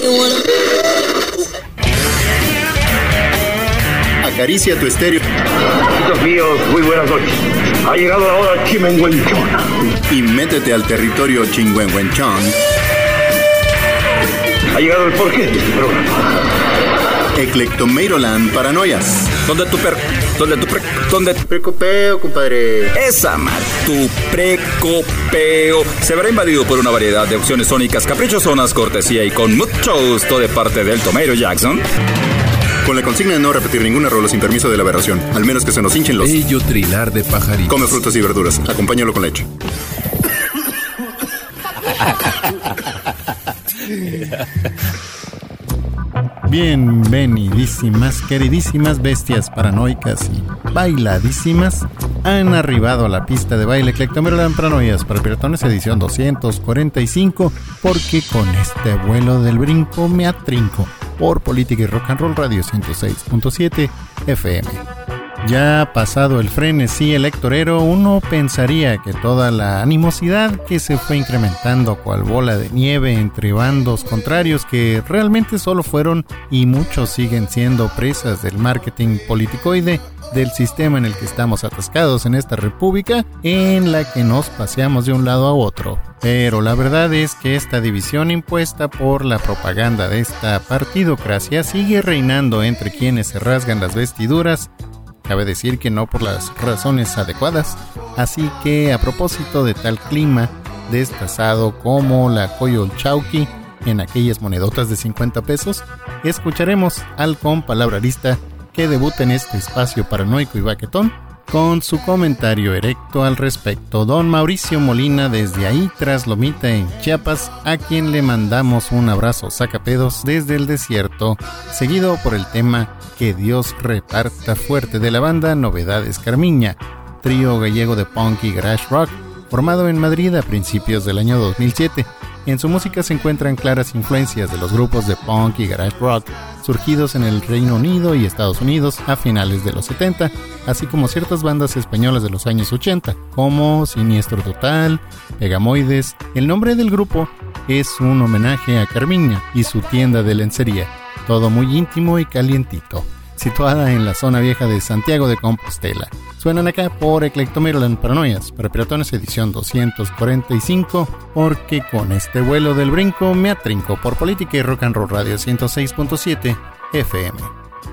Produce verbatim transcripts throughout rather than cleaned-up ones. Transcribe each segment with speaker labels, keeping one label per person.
Speaker 1: Acaricia tu estéreo.
Speaker 2: Amigos míos, muy buenas noches. Ha llegado la hora Chimenguenchón.
Speaker 1: Y métete al territorio Chingüengüenchón.
Speaker 2: Ha llegado el porqué de este programa.
Speaker 1: Eclectomeiroland Paranoias.
Speaker 3: ¿Dónde tu per... ¿Dónde tu pre... ¿Dónde tu
Speaker 1: precopeo, compadre?
Speaker 3: Esa mal, tu precopeo se verá invadido por una variedad de opciones sónicas caprichosonas, cortesía y con mucho gusto de parte del Tomeiro Jackson.
Speaker 1: Con la consigna de no repetir ninguna rola sin permiso de la aberración, al menos que se nos hinchen los...
Speaker 4: Bello trilar de pajaritos.
Speaker 1: Come frutas y verduras, acompáñalo con leche.
Speaker 5: Bienvenidísimas, queridísimas bestias paranoicas y bailadísimas. Han arribado a la pista de baile Eclectomeiroland Paranoias para Piratones edición doscientos cuarenta y cinco, porque con este vuelo del brinco me atrinco por Política y Rock and Roll Radio ciento seis punto siete F M. Ya pasado el frenesí electorero, uno pensaría que toda la animosidad que se fue incrementando cual bola de nieve entre bandos contrarios que realmente solo fueron y muchos siguen siendo presas del marketing politicoide del sistema en el que estamos atascados en esta república, en la que nos paseamos de un lado a otro. Pero la verdad es que esta división impuesta por la propaganda de esta partidocracia sigue reinando entre quienes se rasgan las vestiduras. Cabe decir que no por las razones adecuadas, así que a propósito de tal clima destazado como la Coyolxauhqui en aquellas monedotas de cincuenta pesos, escucharemos al compalabrarista que debuta en este espacio paranoico y baquetón con su comentario erecto al respecto, don Mauricio Molina desde ahí tras Lomita en Chiapas, a quien le mandamos un abrazo sacapedos desde el desierto, seguido por el tema Que Dios reparta fuerte de la banda Novedades Carmiña, trío gallego de punk y garage rock, formado en Madrid a principios del año dos mil siete. En su música se encuentran claras influencias de los grupos de punk y garage rock surgidos en el Reino Unido y Estados Unidos a finales de los setenta, así como ciertas bandas españolas de los años ochenta, como Siniestro Total, Pegamoides. El nombre del grupo es un homenaje a Carmiña y su tienda de lencería, todo muy íntimo y calientito, situada en la zona vieja de Santiago de Compostela. Suenan acá por Eclectomeiroland Paranoias para Piratones edición doscientos cuarenta y cinco, porque con este vuelo del brinco me atrinco por Política y Rock and Roll Radio ciento seis punto siete F M.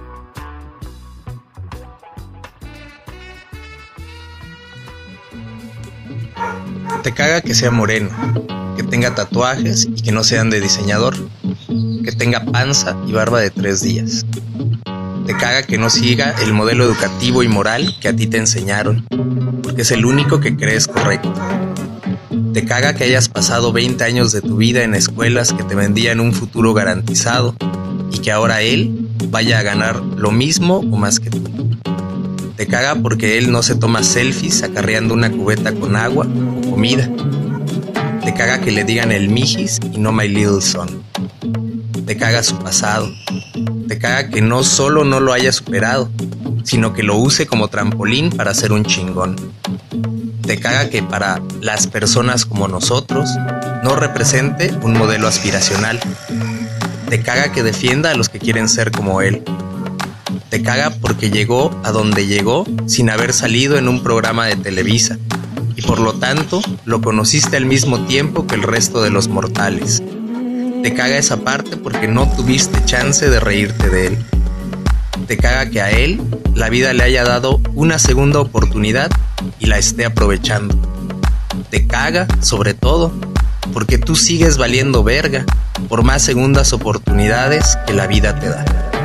Speaker 6: Te caga que sea moreno, que tenga tatuajes y que no sean de diseñador, que tenga panza y barba de tres días. Te caga que no siga el modelo educativo y moral que a ti te enseñaron, porque es el único que crees correcto. Te caga que hayas pasado veinte años de tu vida en escuelas que te vendían un futuro garantizado y que ahora él vaya a ganar lo mismo o más que tú. Te caga porque él no se toma selfies acarreando una cubeta con agua o comida. Te caga que le digan el mijis y no my little son. Te caga su pasado. Te caga que no solo no lo haya superado, sino que lo use como trampolín para ser un chingón. Te caga que para las personas como nosotros no represente un modelo aspiracional. Te caga que defienda a los que quieren ser como él. Te caga porque llegó a donde llegó sin haber salido en un programa de Televisa y por lo tanto lo conociste al mismo tiempo que el resto de los mortales. Te caga esa parte porque no tuviste chance de reírte de él. Te caga que a él la vida le haya dado una segunda oportunidad y la esté aprovechando. Te caga, sobre todo, porque tú sigues valiendo verga por más segundas oportunidades que la vida te da.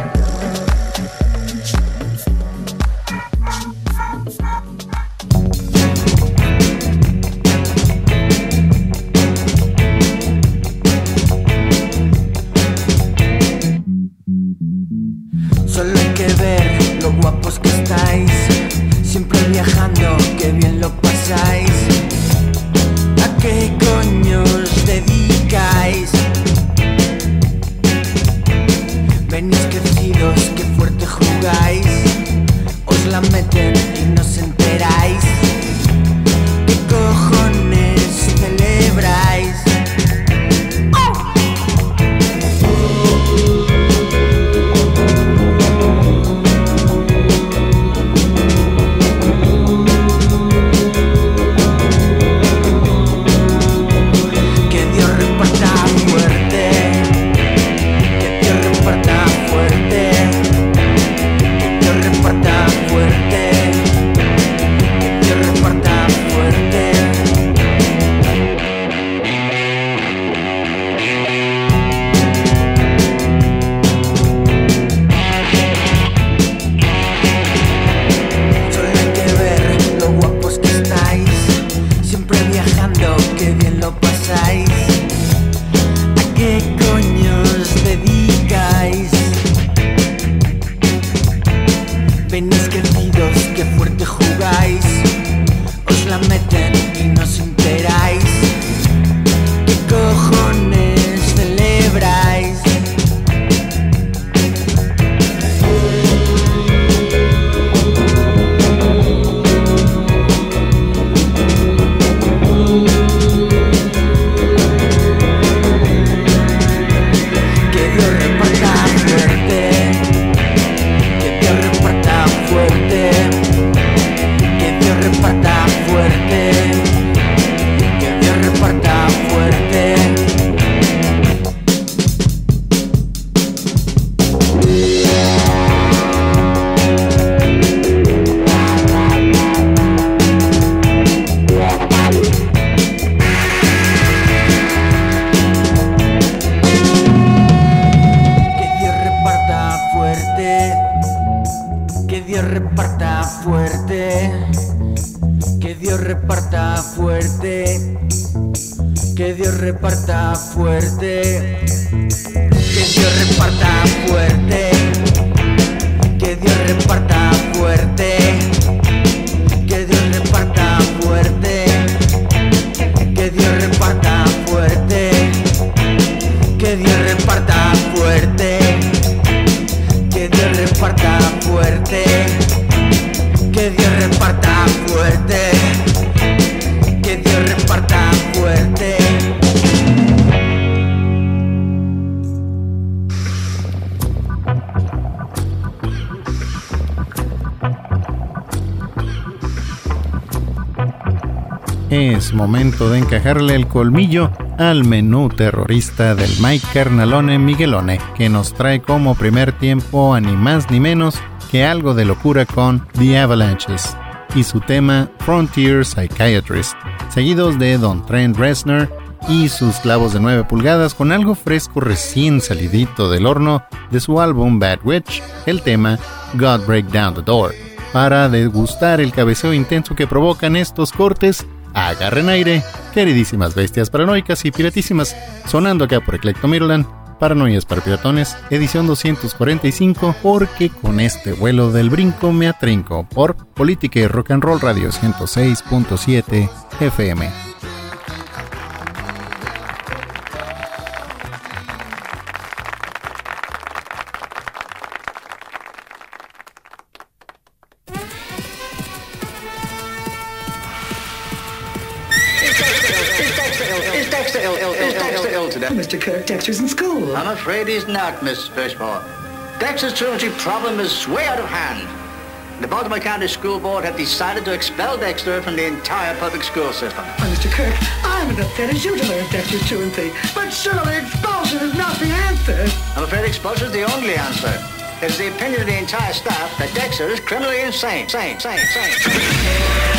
Speaker 7: Solo hay que ver lo guapos que estáis, siempre viajando, qué bien lo pasáis. ¿A qué coño os dedicáis? Venís que qué coño os dedicáis? Venís crecidos, qué fuerte jugáis. Os la meten y no os enteráis. ¿Qué cojones celebráis? Que Dios reparta fuerte, que Dios reparta fuerte, que Dios reparta fuerte, que Dios reparta fuerte, que Dios reparta fuerte, que Dios reparta fuerte, que Dios reparta fuerte, que Dios reparta fuerte, que Dios reparta fuerte.
Speaker 5: Es momento de encajarle el colmillo al menú terrorista del Mike Carnalone Miguelone, que nos trae como primer tiempo a ni más ni menos que algo de locura con The Avalanches y su tema Frontier Psychiatrist, seguidos de Don Trent Reznor y sus clavos de nueve pulgadas con algo fresco recién salidito del horno de su álbum Bad Witch, el tema God Break Down the Door. Para degustar el cabeceo intenso que provocan estos cortes, agarren aire, queridísimas bestias paranoicas y piratísimas, sonando acá por Eclecto Maryland, Paranoias para Piratones, edición doscientos cuarenta y cinco, porque con este vuelo del brinco me atrinco, por Política y Rock and Roll Radio ciento seis punto siete F M.
Speaker 4: Mister Kirk, Dexter's in school.
Speaker 8: I'm afraid he's not, Miss Fishmore. Dexter's truancy problem is way out of hand. The Baltimore County School Board have decided to expel Dexter from the entire public school system.
Speaker 4: Oh, Mister Kirk, I'm as upset as you to learn Dexter's truancy. But surely expulsion is not the answer.
Speaker 8: I'm afraid expulsion is the only answer. It's the opinion of the entire staff that Dexter is criminally insane. Sane, sane, sane.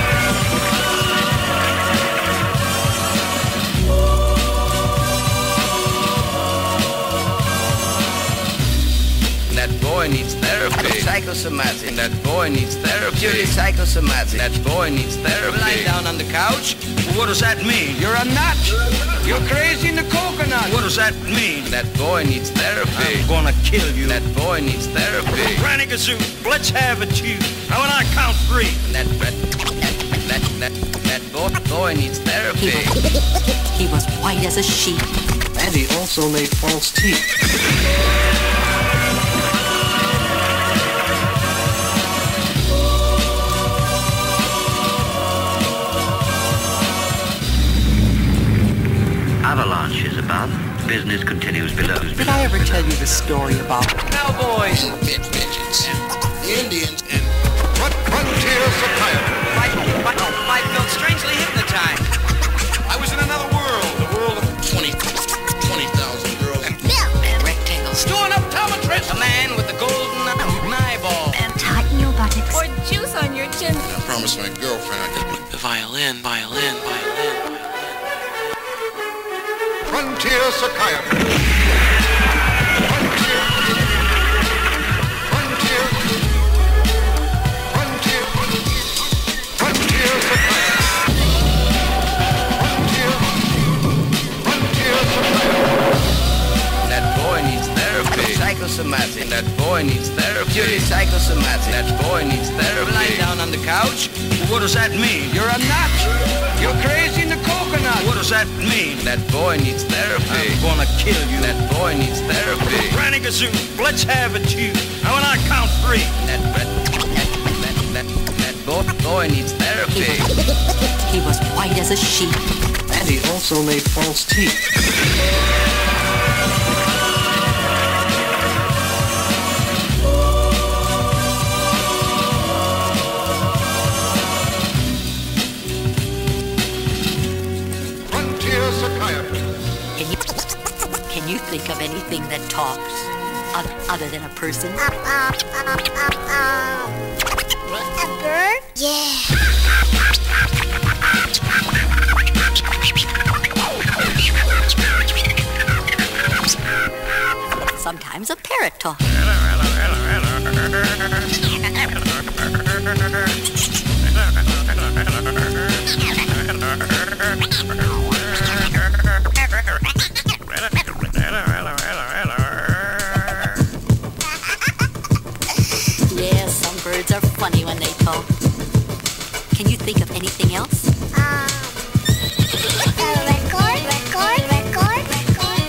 Speaker 9: That boy needs therapy.
Speaker 8: Psychosomatic.
Speaker 9: That boy needs therapy.
Speaker 8: Purely psychosomatic.
Speaker 9: That boy needs therapy.
Speaker 8: Lying down on the couch?
Speaker 9: What does that mean? You're a nut. You're crazy in the coconut. What does that mean? That boy needs therapy.
Speaker 8: I'm gonna kill you.
Speaker 9: That boy needs therapy.
Speaker 8: Rannigazoot, let's have it, you. Now when I count three.
Speaker 9: That that that that, that boy, boy needs therapy.
Speaker 10: He was, he was white as a sheet.
Speaker 8: And he also made false teeth.
Speaker 11: Avalanche is above. Business continues below.
Speaker 4: Did I ever tell you the story about
Speaker 9: cowboys,
Speaker 11: midgets,
Speaker 9: the Indians,
Speaker 11: and
Speaker 2: Frontier Psychiatrist?
Speaker 9: I, I, I felt strangely hypnotized.
Speaker 11: I was in another world, the world of twenty, twenty thousand girls and
Speaker 10: milk and rectangles.
Speaker 9: To an optometrist, a man with the golden eyeball,
Speaker 10: and tighten your buttocks.
Speaker 12: Or juice on your chin.
Speaker 11: I promised my girlfriend I could.
Speaker 9: the violin, violin, violin.
Speaker 2: Frontier Psychiatrist. Frontier. Frontier. Frontier. Frontier Psychiatrist. Frontier. Frontier Psychiatrist.
Speaker 9: psychosomatic. That boy needs therapy. Purely psychosomatic. That boy needs therapy. Lying down on the couch.
Speaker 11: What does that mean?
Speaker 9: You're a nut. You're crazy in the coconut.
Speaker 11: What does that mean?
Speaker 9: That boy needs therapy.
Speaker 11: I'm gonna kill you.
Speaker 9: That boy needs therapy.
Speaker 11: Granny Gazoo, let's have it, you. Now when I count three.
Speaker 9: That that that that that, that boy, boy needs therapy.
Speaker 10: He was, he was white as a sheet.
Speaker 12: And he also made false teeth.
Speaker 11: Frontier psychiatry.
Speaker 10: Can you, can you think of anything that talks other, other than a person?
Speaker 13: A bird? Yeah.
Speaker 10: Sometimes a parrot talks. Yeah, some birds are funny when they talk. Can you think of anything else?
Speaker 13: Um, a record, record, record, record.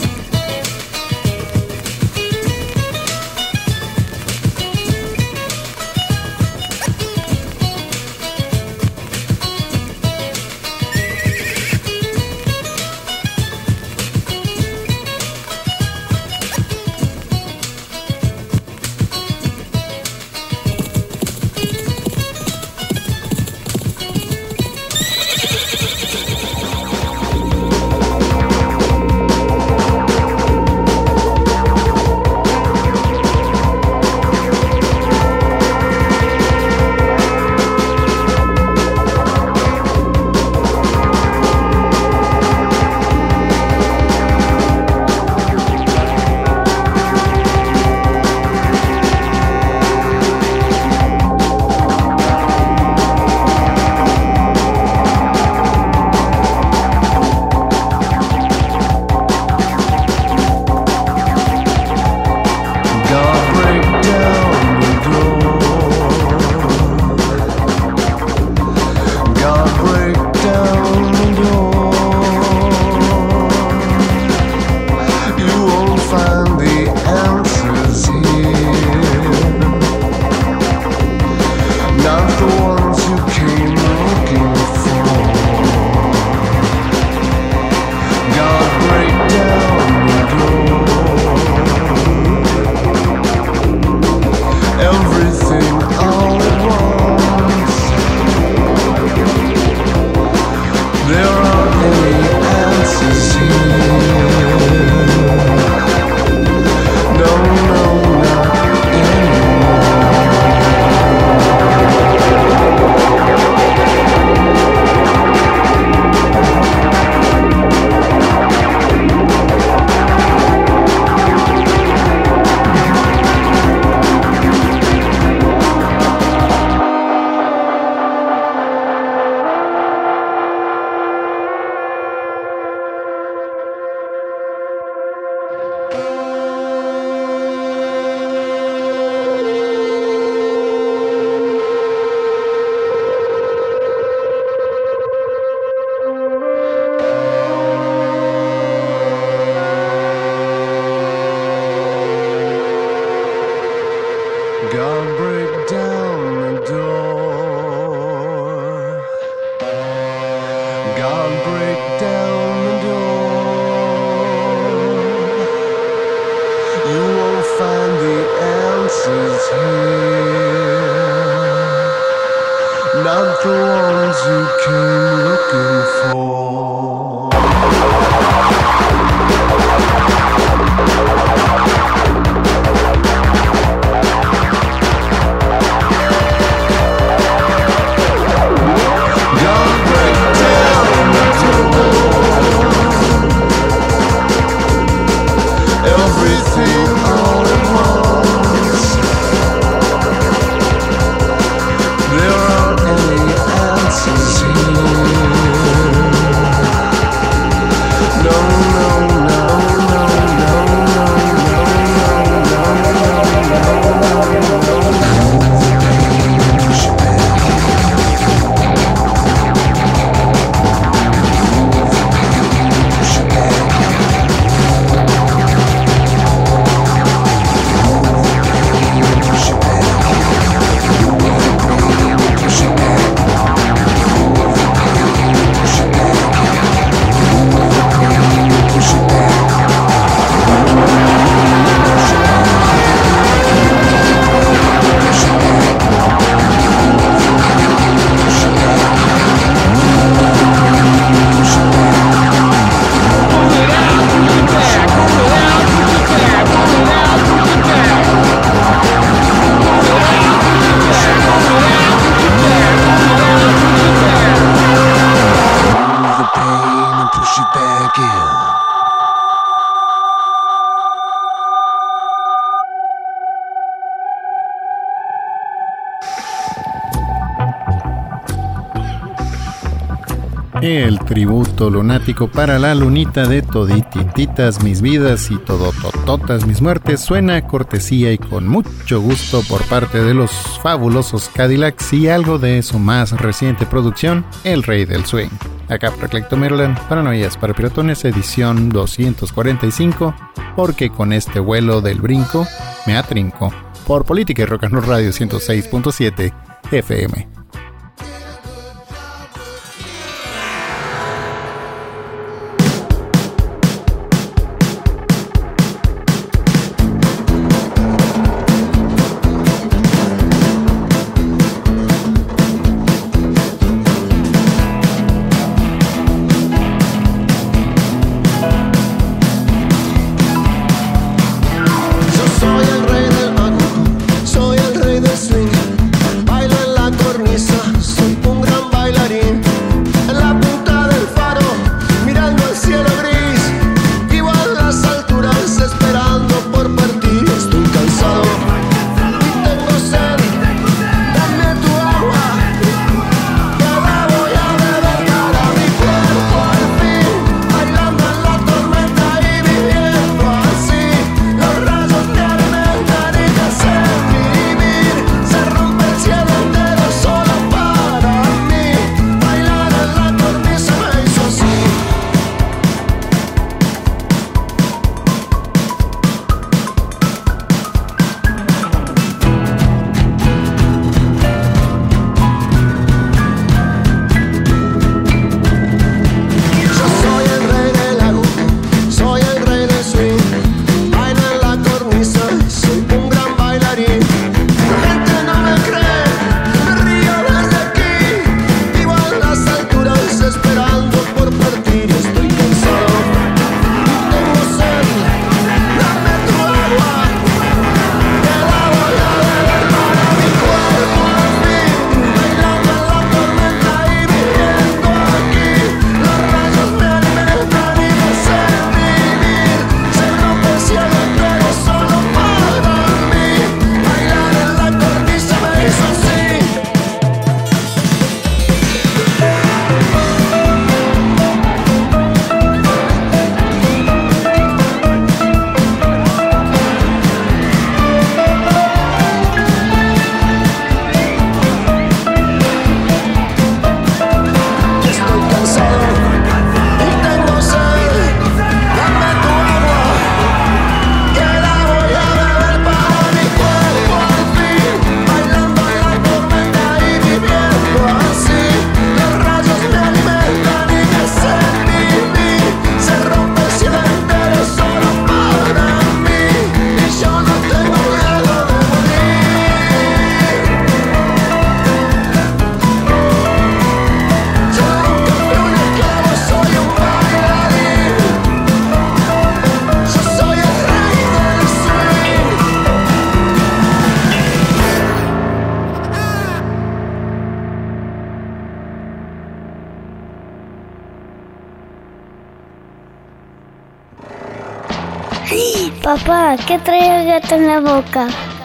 Speaker 14: Not the ones you came looking for. Gonna break down the door. Everything all at once. There aren't any answers here.
Speaker 5: El tributo lunático para la lunita de toditititas mis vidas y todotototas mis muertes suena a cortesía y con mucho gusto por parte de los fabulosos Cadillacs y algo de su más reciente producción, El Rey del Swing. Acá por Eclectomeroland, Paranoias para Piratones, edición doscientos cuarenta y cinco, porque con este vuelo del brinco me atrinco. Por Política y Rock and Roll Radio ciento seis punto siete F M.
Speaker 13: Papá, ¿qué trae el gato en la boca?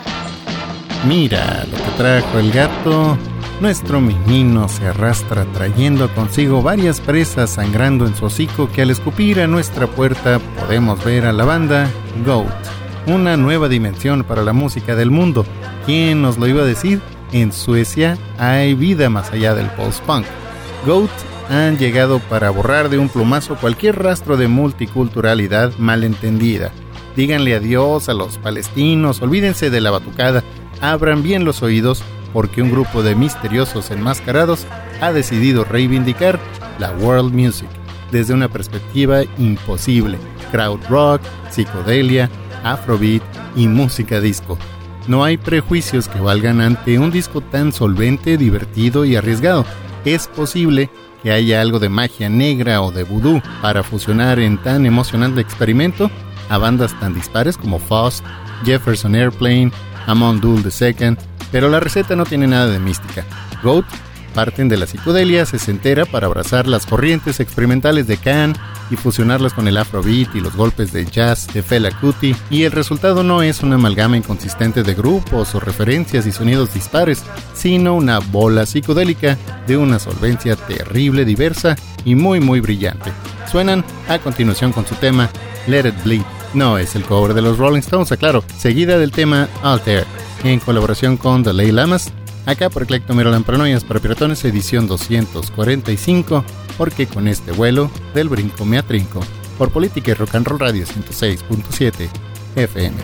Speaker 5: Mira lo que trajo el gato. Nuestro menino se arrastra trayendo consigo varias presas sangrando en su hocico que al escupir a nuestra puerta podemos ver a la banda Goat. Una nueva dimensión para la música del mundo. ¿Quién nos lo iba a decir? En Suecia hay vida más allá del post-punk. Goat han llegado para borrar de un plumazo cualquier rastro de multiculturalidad malentendida. Díganle adiós a los palestinos, olvídense de la batucada, abran bien los oídos porque un grupo de misteriosos enmascarados ha decidido reivindicar la world music desde una perspectiva imposible: crowd rock, psicodelia, afrobeat y música disco. No hay prejuicios que valgan ante un disco tan solvente, divertido y arriesgado. Es posible que haya algo de magia negra o de vudú para fusionar en tan emocionante experimento a bandas tan dispares como Faust, Jefferson Airplane, Hammond Dull the Second, pero la receta no tiene nada de mística. Goat parten de la psicodelia sesentera para abrazar las corrientes experimentales de Can y fusionarlas con el afrobeat y los golpes de jazz de Fela Kuti, y el resultado no es una amalgama inconsistente de grupos o referencias y sonidos dispares, sino una bola psicodélica de una solvencia terrible, diversa y muy muy brillante. Suenan a continuación con su tema Let It Bleed. No es el cover de los Rolling Stones, aclaro, seguida del tema Alter, en colaboración con Dalai Lamas, acá por Eclectomerolan Paranoias para Piratones, edición doscientos cuarenta y cinco, porque con este vuelo del brinco me atrinco, por Política y Rock and Roll Radio ciento seis punto siete F M.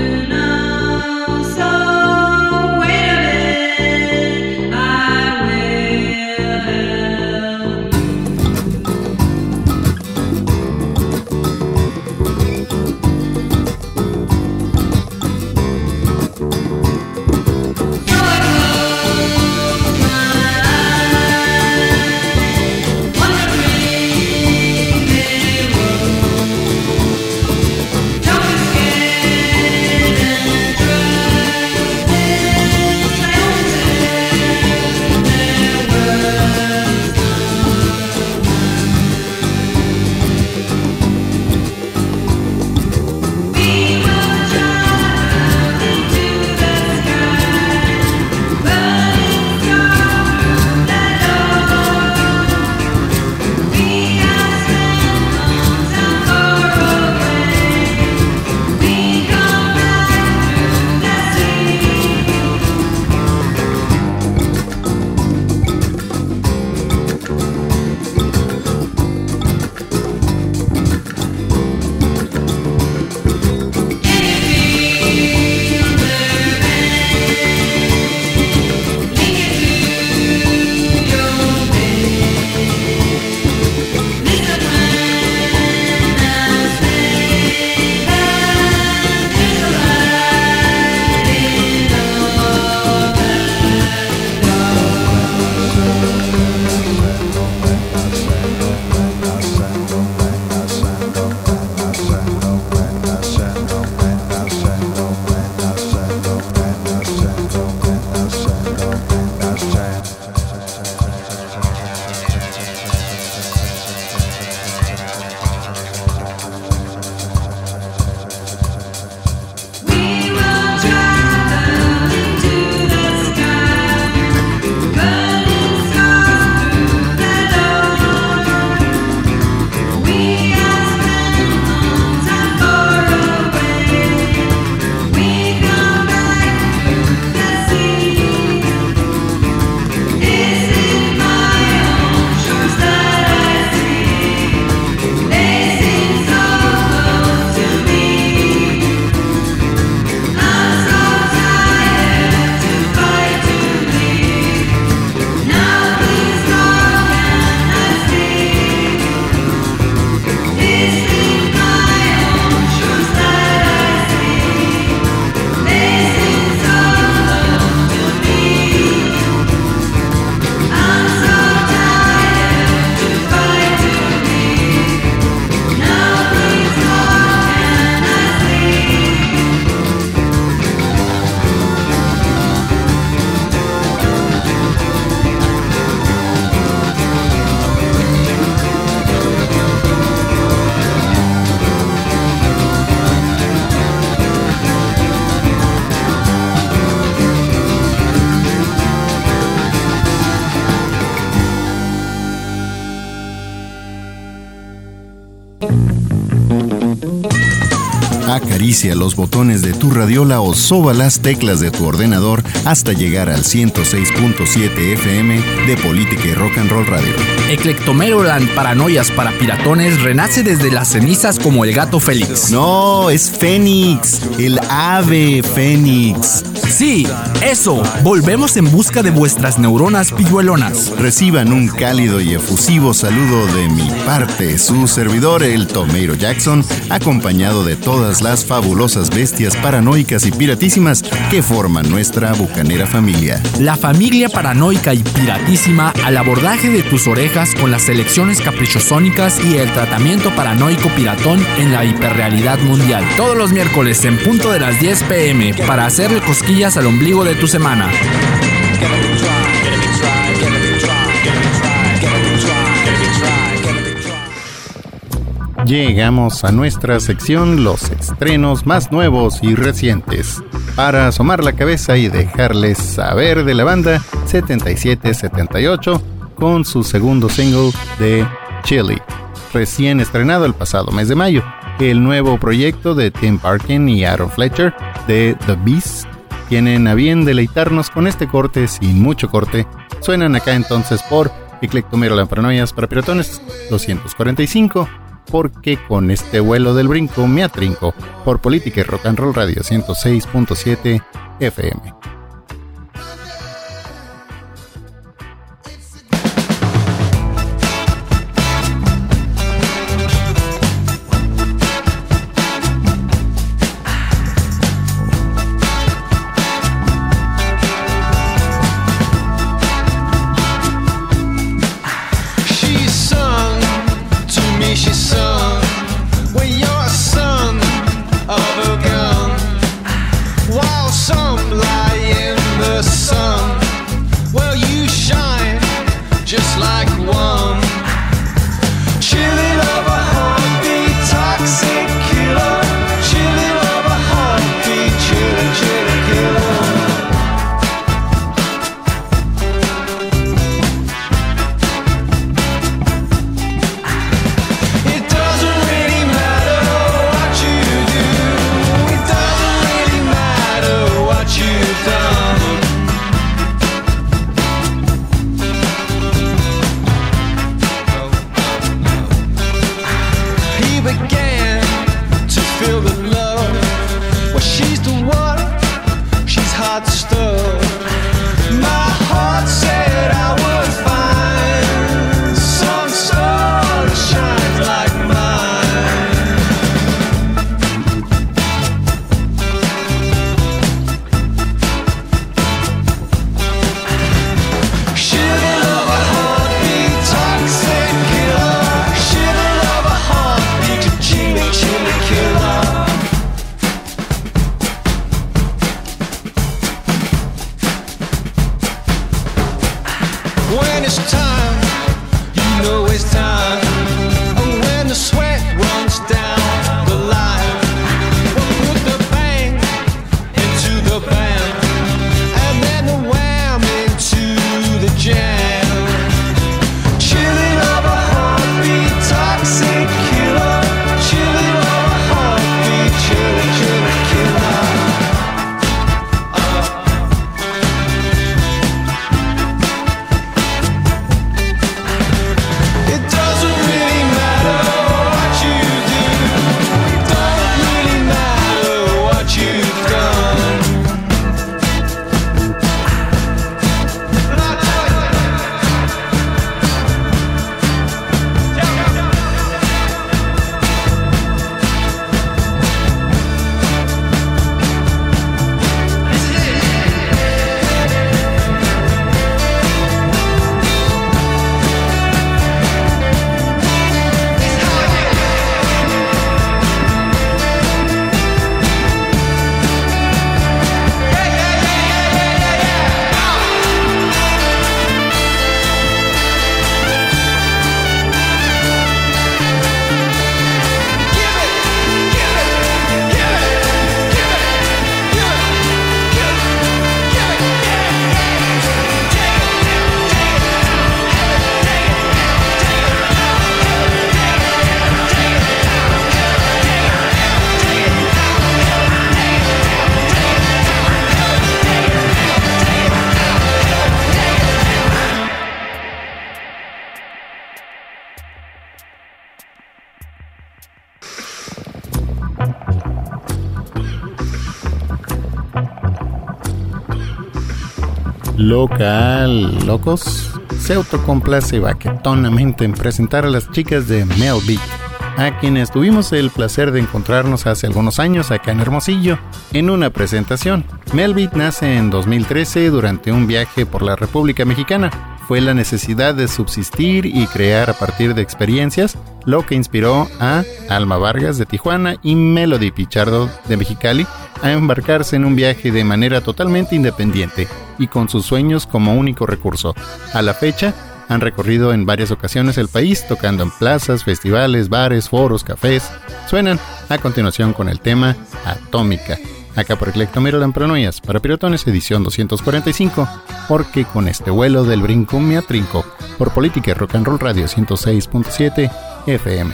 Speaker 15: I will. Acaricia los botones de tu radiola o soba las teclas de tu ordenador hasta llegar al ciento seis punto siete F M de Política y Rock and Roll Radio.
Speaker 16: Eclectomeroland Paranoias para Piratones renace desde las cenizas como el gato Félix.
Speaker 15: No, es Fénix, el ave Fénix.
Speaker 16: Sí, eso. Volvemos en busca de vuestras neuronas pilluelonas.
Speaker 15: Reciban un cálido y efusivo saludo de mi parte, su servidor, el Tomeiro Jackson, acompañado de todas las fabulosas bestias paranoicas y piratísimas que forman nuestra bucanera familia.
Speaker 16: La familia paranoica y piratísima al abordaje de tus orejas con las selecciones caprichosónicas y el tratamiento paranoico piratón en la hiperrealidad mundial. Todos los miércoles en punto de las diez pm para hacerle cosquillas al ombligo de tu semana.
Speaker 5: Llegamos a nuestra sección Los estrenos más nuevos y recientes, para asomar la cabeza y dejarles saber de la banda setenta y siete setenta y ocho con su segundo single de Chili, recién estrenado el pasado mes de mayo. El nuevo proyecto de Tim Parkin y Aaron Fletcher de The Beast tienen a bien deleitarnos con este corte sin mucho corte. Suenan acá entonces por Eclectomeroland Paranoias para Piratones doscientos cuarenta y cinco, porque con este vuelo del brinco me atrinco por Política y Rock and Roll Radio ciento seis punto siete F M.
Speaker 14: While some lie
Speaker 5: Local Locos se autocomplace baquetonamente en presentar a las chicas de Mel Beat, a quienes tuvimos el placer de encontrarnos hace algunos años acá en Hermosillo en una presentación. Mel Beat nace en dos mil trece durante un viaje por la República Mexicana. Fue la necesidad de subsistir y crear a partir de experiencias lo que inspiró a Alma Vargas de Tijuana y Melody Pichardo de Mexicali a embarcarse en un viaje de manera totalmente independiente y con sus sueños como único recurso. A la fecha, han recorrido en varias ocasiones el país, tocando en plazas, festivales, bares, foros, cafés. Suenan a continuación con el tema Atómica, acá por Eclectomero Lampranoias, para Piratones, edición doscientos cuarenta y cinco, porque con este vuelo del brinco me atrinco, por Política y Rock and Roll Radio ciento seis punto siete F M.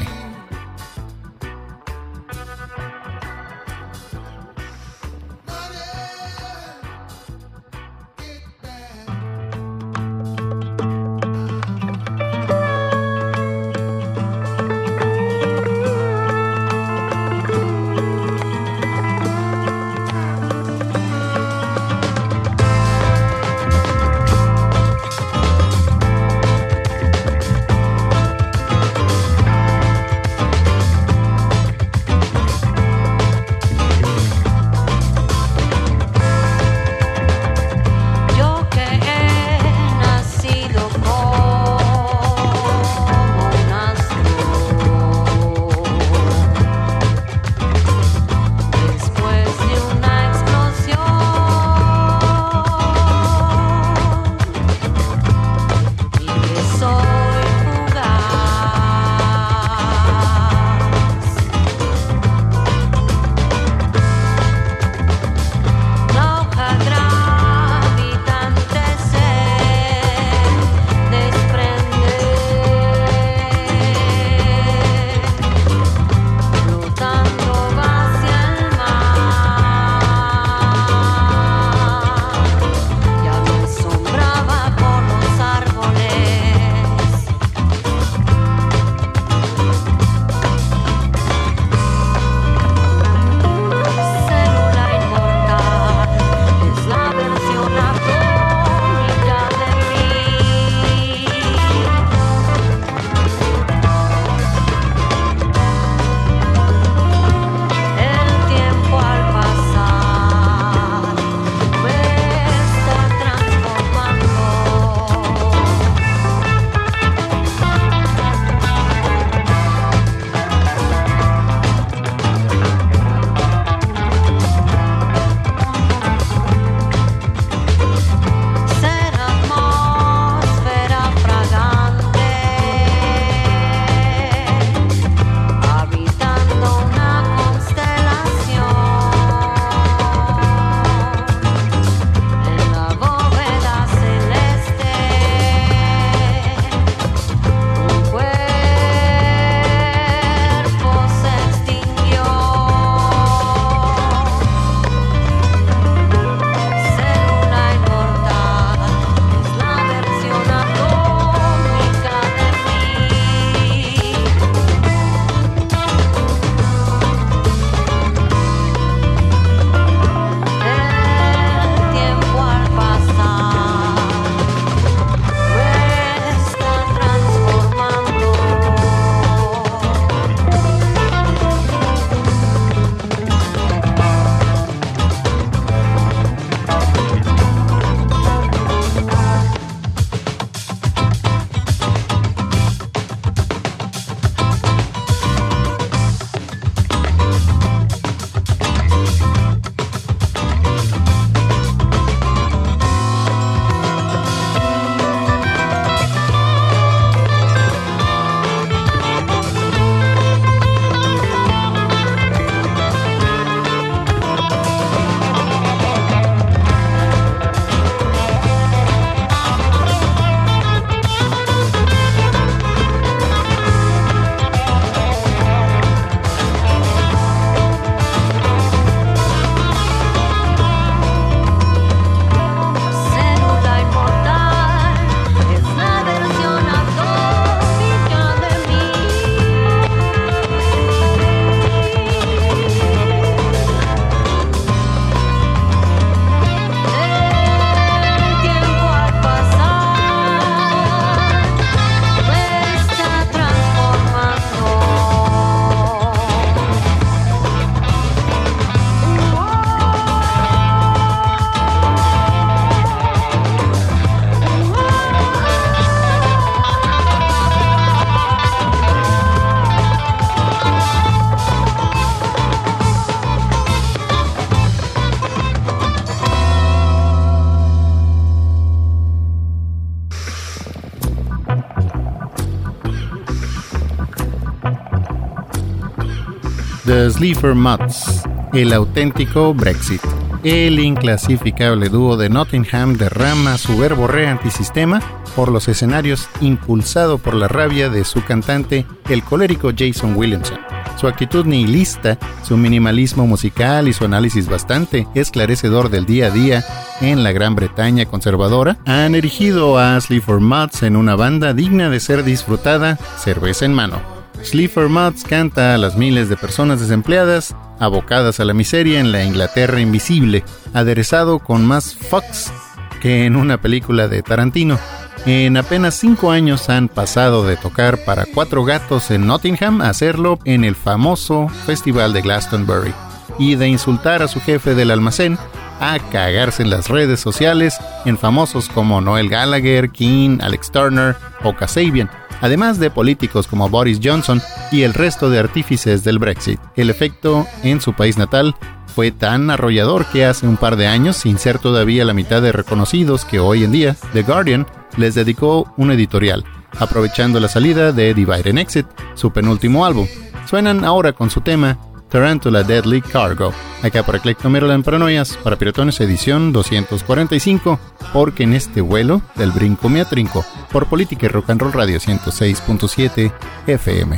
Speaker 5: The Sleaford Mods, el auténtico Brexit. El inclasificable dúo de Nottingham derrama su verborrea antisistema por los escenarios impulsado por la rabia de su cantante, el colérico Jason Williamson. Su actitud nihilista, su minimalismo musical y su análisis bastante esclarecedor del día a día en la Gran Bretaña conservadora han erigido a Sleaford Mods en una banda digna de ser disfrutada cerveza en mano. Sleaford Mods canta a las miles de personas desempleadas, abocadas a la miseria en la Inglaterra invisible, aderezado con más fucks que en una película de Tarantino. En apenas cinco años han pasado de tocar para cuatro gatos en Nottingham a hacerlo en el famoso Festival de Glastonbury, y de insultar a su jefe del almacén a cagarse en las redes sociales en famosos como Noel Gallagher, Keane, Alex Turner o Kasabian, además de políticos como Boris Johnson y el resto de artífices del Brexit. El efecto en su país natal fue tan arrollador que hace un par de años, sin ser todavía la mitad de reconocidos que hoy en día, The Guardian les dedicó un editorial, aprovechando la salida de Divide and Exit, su penúltimo álbum. Suenan ahora con su tema Tarantula Deadly Cargo, acá por Eclecto Maryland Paranoias, para Piratones edición doscientos cuarenta y cinco, porque en este vuelo del brinco me atrinco, por Política y Rock and Roll Radio ciento seis punto siete F M.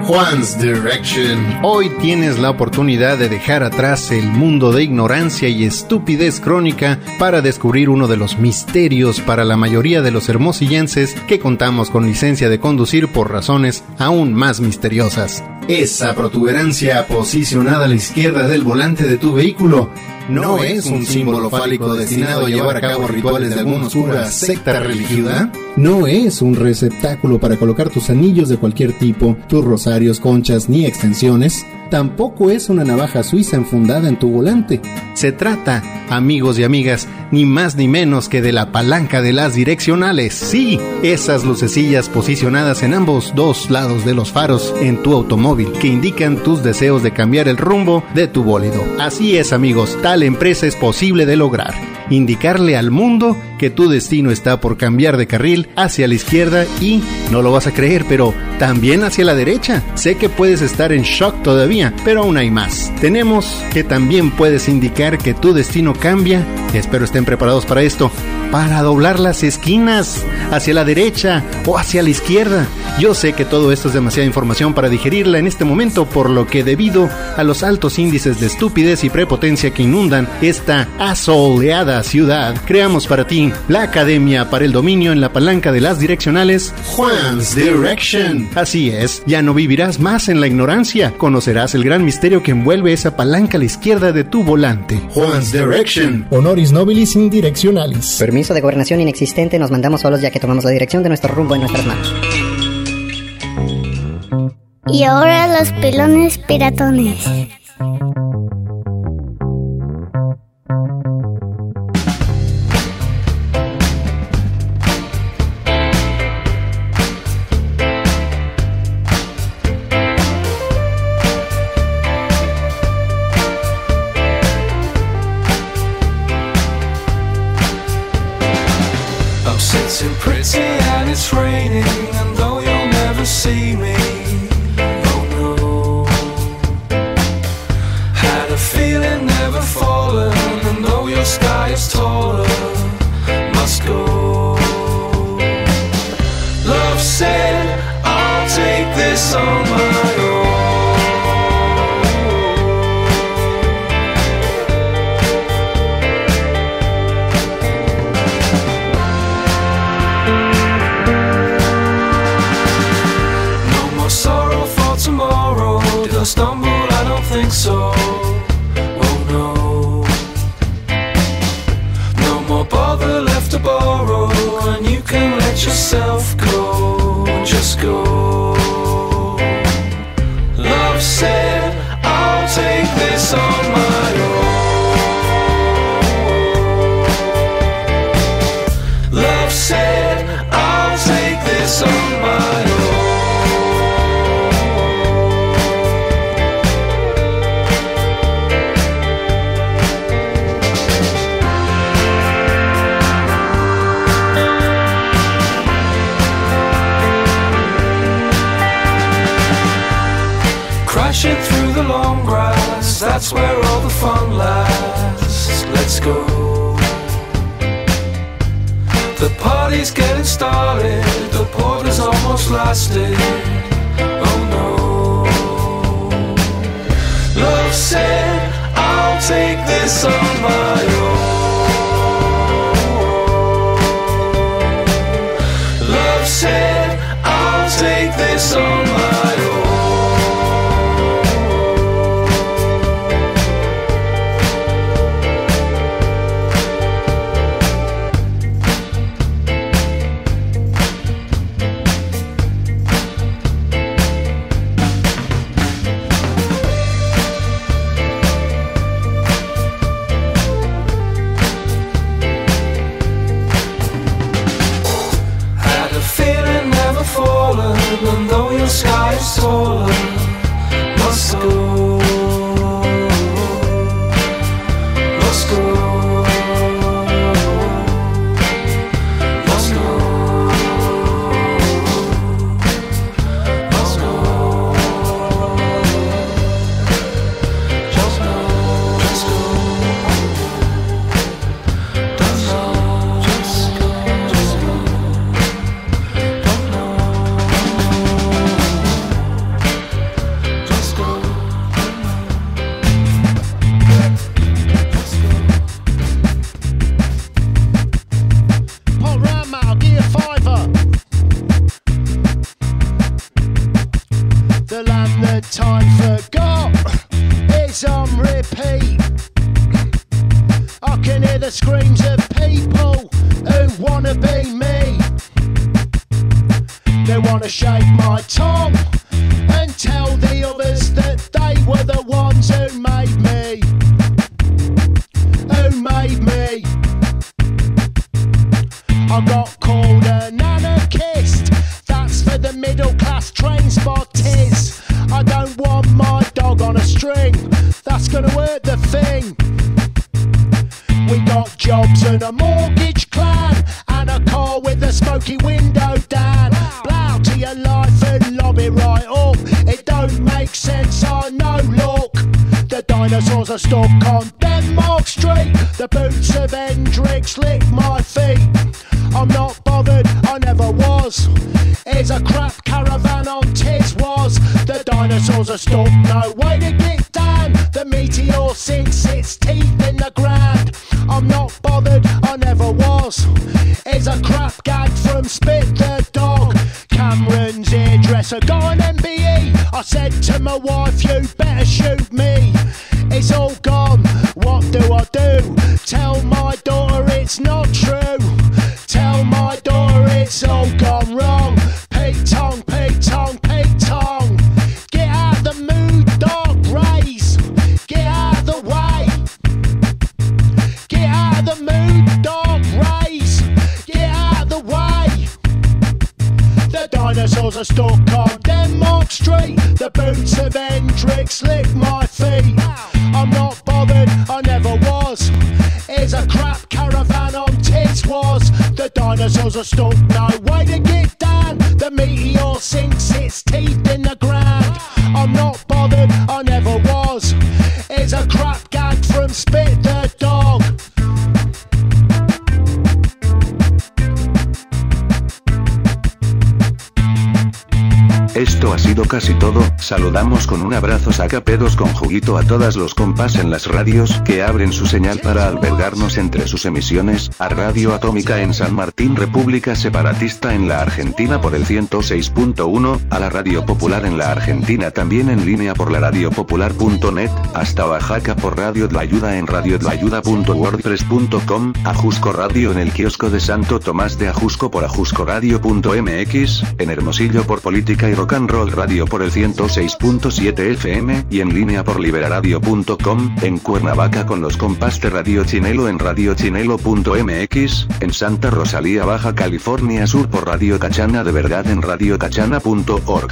Speaker 5: Juan's Direction. Hoy tienes la oportunidad de dejar atrás el mundo de ignorancia y estupidez crónica para descubrir uno de los misterios para la mayoría de los hermosillenses que contamos con licencia de conducir por razones aún más misteriosas. Esa protuberancia posicionada a la izquierda del volante de tu vehículo no es un símbolo fálico destinado a llevar a cabo rituales de alguna oscura secta religiosa. No es un receptáculo para colocar tus anillos de cualquier tipo, tus rosarios, conchas ni extensiones. Tampoco es una navaja suiza enfundada en tu volante. Se trata, amigos y amigas, ni más ni menos que de la palanca de las direccionales. Sí, esas lucecillas posicionadas en ambos dos lados de los faros en tu automóvil que indican tus deseos de cambiar el rumbo de tu bólido. Así es, amigos, tal empresa es posible de lograr. Indicarle al mundo que tu destino está por cambiar de carril hacia la izquierda y, no lo vas a creer, pero también hacia la derecha. Sé que puedes estar en shock todavía, pero aún hay más. Tenemos que también puedes indicar que tu destino cambia, y espero estén preparados para esto, para doblar las esquinas hacia la derecha o hacia la izquierda. Yo sé que todo esto es demasiada información para digerirla en este momento, por lo que debido a los altos índices de estupidez y prepotencia que inundan esta asoleada ciudad, creamos para ti la Academia para el Dominio en la Palanca de las Direccionales, Juan's Direction. Así es, ya no vivirás más en la ignorancia, conocerás el gran misterio que envuelve esa palanca a la izquierda de tu volante. Juan's Direction.
Speaker 17: Honoris nobilis in directionalis.
Speaker 18: Permiso de gobernación inexistente, nos mandamos solos ya que tomamos la dirección de nuestro rumbo en nuestras manos.
Speaker 13: Y ahora los pelones piratones.
Speaker 7: I'm sitting pretty and it's raining, and though you'll never see me, feeling never fallen, and though your sky is taller, must go. Love said, I'll take this on my own. No more sorrow for tomorrow. Did I stumble? I don't think so. Bother left to borrow, and you can let yourself go, just go. Love said, I'll take this on my own. Love said, I'll take this on my own. Crashing through the long grass, that's where all the fun lasts. Let's go. The party's getting started, the porter's almost lasted. Oh no. Love said, I'll take this on my own. Love said, I'll take this on my own. And though your sky is tall,
Speaker 14: the screams of people who wanna be me. They wanna shake my tongue and tell the others that they were the ones who made me. Who made me. I got called an anarchist. That's for the middle class train spotters. I don't want my dog on a string. That's gonna hurt the thing. We got jobs and a mortgage clan and a car with a smoky window down. Blow to your life and lob it right up. It don't make sense, I know, look. The dinosaurs are stuck on Denmark Street. The boots of Hendrix lick my feet. I'm not bothered, I never was. Here's a crap caravan on Tiz was. The dinosaurs are stuck, no way to get down. The meteor sinks its teeth in the ground. I'm not bothered, I never was. Here's a crap gag from Spit the Dog. Cameron's hairdresser got an M B E. I said to my wife, you better shoot me. It's all gone, what do I do? Tell my daughter it's not true. Tell my daughter it's all gone wrong. Pig tongue, pig tongue, pig tongue. Get out of the mood, dog, raise. Get out of the way. Get out of the mood, dog, raise. Get out of the way. The dinosaurs are stuck on Denmark Street. The boots of Hendrix lick my feet. I'm not bothered, I never was. Here's a crap caravan on Tiz was. The dinosaurs are stuck, no way to get down. The meteor sinks its teeth in the ground. I'm not bothered, I never was. Here's a crap gag from Spit the Dog.
Speaker 19: Esto ha sido casi todo, saludamos con un abrazo sacapedos con juguito a todas los compas en las radios que abren su señal para albergarnos entre sus emisiones, a Radio Atómica en San Martín, República Separatista en la Argentina por el ciento seis punto uno, a la Radio Popular en la Argentina también en línea por la radio popular punto net, hasta Oaxaca por Radio Tlayuda en radio tlayuda punto wordpress punto com, Ajusco Radio en el kiosco de Santo Tomás de Ajusco por ajuscoradio punto m x, en Hermosillo por Política y Rock and Roll Radio por el ciento seis punto siete F M, y en línea por liberaradio punto com, en Cuernavaca con los compas de Radio Chinelo en radio chinelo punto m x, en Santa Rosalía, Baja California Sur por Radio Cachana de Verdad en radio cachana punto org.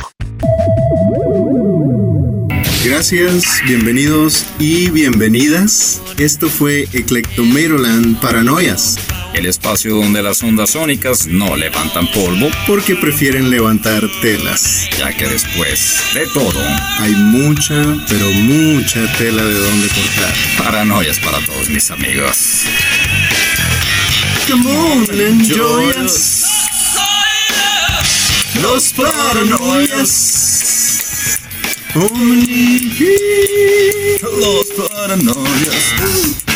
Speaker 1: Gracias, bienvenidos y bienvenidas. Esto fue Eclectomeroland Paranoias.
Speaker 3: El espacio donde las ondas sónicas no levantan polvo
Speaker 1: porque prefieren levantar telas.
Speaker 3: Ya que después de todo
Speaker 1: hay mucha, pero mucha tela de donde cortar.
Speaker 3: Paranoias para todos mis amigos.
Speaker 1: Come on, enjoy us. Los paranoias. Only he. Los paranoias.